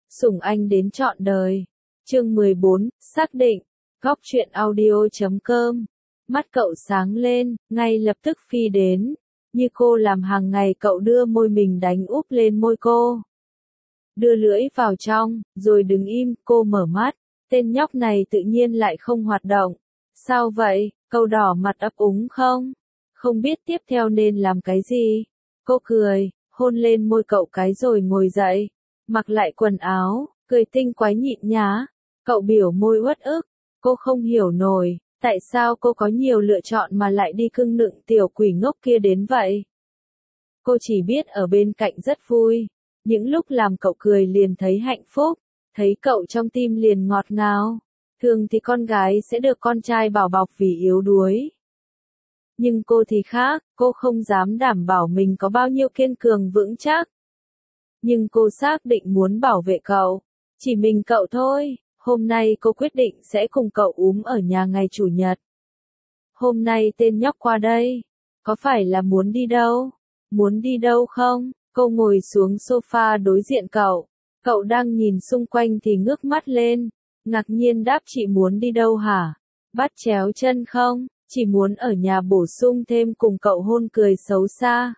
Sủng anh đến trọn đời. Chương 14, xác định. Góc truyện audio.com. Mắt cậu sáng lên, ngay lập tức phi đến. Như cô làm hàng ngày, cậu đưa môi mình đánh úp lên môi cô. Đưa lưỡi vào trong, rồi đứng im. Cô mở mắt. Tên nhóc này tự nhiên lại không hoạt động. Sao vậy? Cậu đỏ mặt ấp úng không? Không biết tiếp theo nên làm cái gì. Cô cười, hôn lên môi cậu cái rồi ngồi dậy. Mặc lại quần áo, cười tinh quái nhịn nhá. Cậu biểu môi uất ức. Cô không hiểu nổi, tại sao cô có nhiều lựa chọn mà lại đi cưng nựng tiểu quỷ ngốc kia đến vậy. Cô chỉ biết ở bên cạnh rất vui. Những lúc làm cậu cười liền thấy hạnh phúc. Thấy cậu trong tim liền ngọt ngào. Thường thì con gái sẽ được con trai bảo bọc vì yếu đuối. Nhưng cô thì khác, cô không dám đảm bảo mình có bao nhiêu kiên cường vững chắc. Nhưng cô xác định muốn bảo vệ cậu. Chỉ mình cậu thôi. Hôm nay cô quyết định sẽ cùng cậu ở nhà ngày Chủ nhật. Hôm nay tên nhóc qua đây. Có phải là muốn đi đâu? Muốn đi đâu không? Cô ngồi xuống sofa đối diện cậu. Cậu đang nhìn xung quanh thì ngước mắt lên. Ngạc nhiên đáp, chị muốn đi đâu hả? Bắt chéo chân không? Chỉ muốn ở nhà bổ sung thêm cùng cậu hôn, cười xấu xa.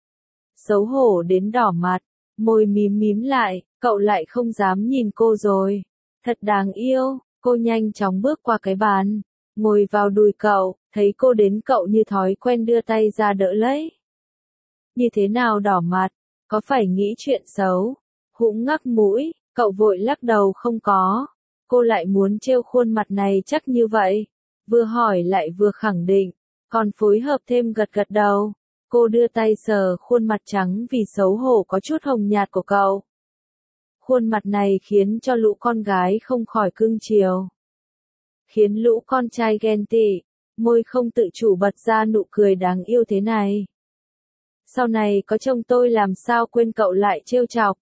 Xấu hổ đến đỏ mặt. Môi mím mím lại, cậu lại không dám nhìn cô rồi. Thật đáng yêu. Cô nhanh chóng bước qua cái bàn, ngồi vào đùi cậu, thấy cô đến cậu như thói quen đưa tay ra đỡ lấy. Như thế nào đỏ mặt? Có phải nghĩ chuyện xấu? Hũng ngắc mũi, cậu vội lắc đầu không có. Cô lại muốn trêu khuôn mặt này chắc như vậy. Vừa hỏi lại vừa khẳng định, còn phối hợp thêm gật gật đầu. Cô đưa tay sờ khuôn mặt trắng vì xấu hổ có chút hồng nhạt của cậu. Khuôn mặt này khiến cho lũ con gái không khỏi cưng chiều. Khiến lũ con trai ghen tị, môi không tự chủ bật ra nụ cười đáng yêu thế này. Sau này có chồng tôi làm sao quên cậu lại trêu chọc.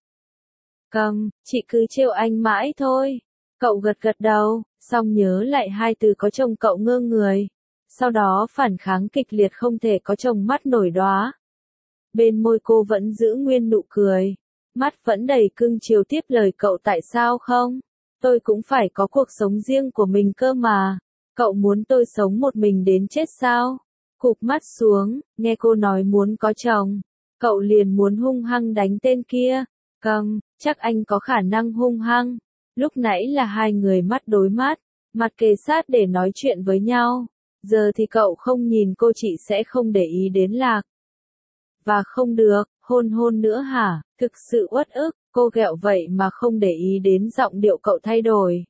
Cầm, chị cứ trêu anh mãi thôi. Cậu gật gật đầu, xong nhớ lại hai từ có chồng cậu ngơ người. Sau đó phản kháng kịch liệt không thể có chồng mắt nổi đóa. Bên môi cô vẫn giữ nguyên nụ cười. Mắt vẫn đầy cưng chiều tiếp lời cậu, tại sao không? Tôi cũng phải có cuộc sống riêng của mình cơ mà. Cậu muốn tôi sống một mình đến chết sao? Cụp mắt xuống, nghe cô nói muốn có chồng. Cậu liền muốn hung hăng đánh tên kia. Cầm, chắc anh có khả năng hung hăng. Lúc nãy là hai người mắt đối mắt, mặt kề sát để nói chuyện với nhau. Giờ thì cậu không nhìn cô, chị sẽ không để ý đến Lạc. Và không được, hôn hôn nữa hả? Thực sự uất ức, cô ghẹo vậy mà không để ý đến giọng điệu cậu thay đổi.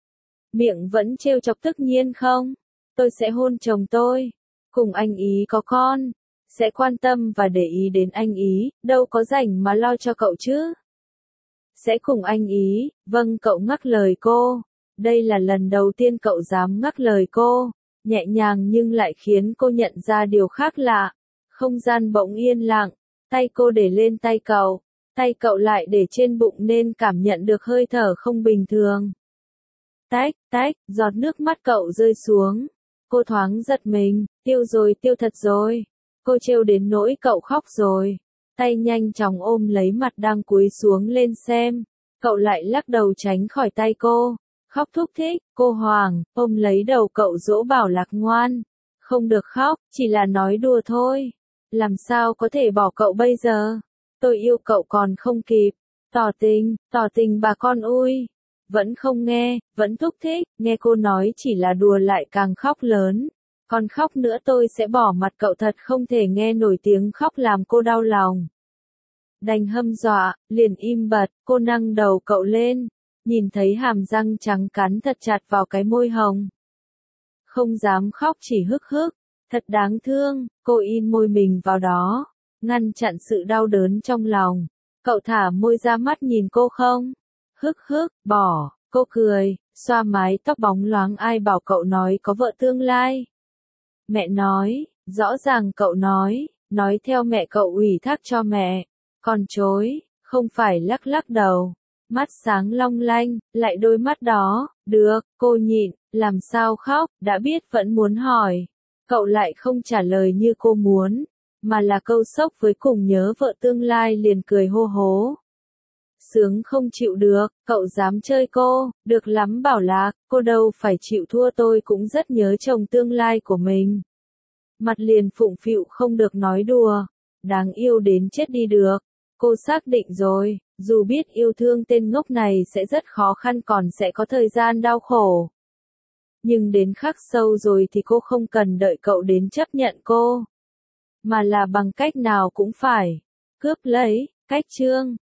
Miệng vẫn trêu chọc tất nhiên không? Tôi sẽ hôn chồng tôi. Cùng anh ý có con. Sẽ quan tâm và để ý đến anh ý, đâu có rảnh mà lo cho cậu chứ. Sẽ cùng anh ý, vâng, cậu ngắt lời cô. Đây là lần đầu tiên cậu dám ngắt lời cô. Nhẹ nhàng nhưng lại khiến cô nhận ra điều khác lạ. Không gian bỗng yên lặng, tay cô để lên tay cậu lại để trên bụng nên cảm nhận được hơi thở không bình thường. Tách, tách, giọt nước mắt cậu rơi xuống. Cô thoáng giật mình, tiêu rồi, tiêu thật rồi. Cô trêu đến nỗi cậu khóc rồi. Tay nhanh chóng ôm lấy mặt đang cúi xuống lên xem. Cậu lại lắc đầu tránh khỏi tay cô. Khóc thúc thích, cô hoảng, ôm lấy đầu cậu dỗ bảo Lạc ngoan. Không được khóc, chỉ là nói đùa thôi. Làm sao có thể bỏ cậu bây giờ? Tôi yêu cậu còn không kịp. Tỏ tình bà con ui. Vẫn không nghe, vẫn thúc thích, nghe cô nói chỉ là đùa lại càng khóc lớn. Còn khóc nữa tôi sẽ bỏ mặt cậu, thật không thể nghe nổi tiếng khóc làm cô đau lòng. Đành hâm dọa, liền im bặt, cô nâng đầu cậu lên. Nhìn thấy hàm răng trắng cắn thật chặt vào cái môi hồng. Không dám khóc, chỉ hức hức. Thật đáng thương, cô in môi mình vào đó, ngăn chặn sự đau đớn trong lòng. Cậu thả môi ra, mắt nhìn cô không? Hức hức, bỏ, cô cười, xoa mái tóc bóng loáng. Ai bảo cậu nói có vợ tương lai? Mẹ nói, rõ ràng cậu nói theo mẹ, cậu ủy thác cho mẹ. Còn chối, không phải lắc lắc đầu. Mắt sáng long lanh, lại đôi mắt đó, được, cô nhịn, làm sao khóc, đã biết vẫn muốn hỏi. Cậu lại không trả lời như cô muốn, mà là câu sốc với cùng nhớ vợ tương lai, liền cười hô hố. Sướng không chịu được, cậu dám chơi cô, được lắm Bảo Lạc, cô đâu phải chịu thua, tôi cũng rất nhớ chồng tương lai của mình. Mặt liền phụng phịu không được nói đùa, đáng yêu đến chết đi được. Cô xác định rồi, dù biết yêu thương tên ngốc này sẽ rất khó khăn, còn sẽ có thời gian đau khổ. Nhưng đến khắc sâu rồi thì cô không cần đợi cậu đến chấp nhận cô, mà là bằng cách nào cũng phải cướp lấy. Cách chương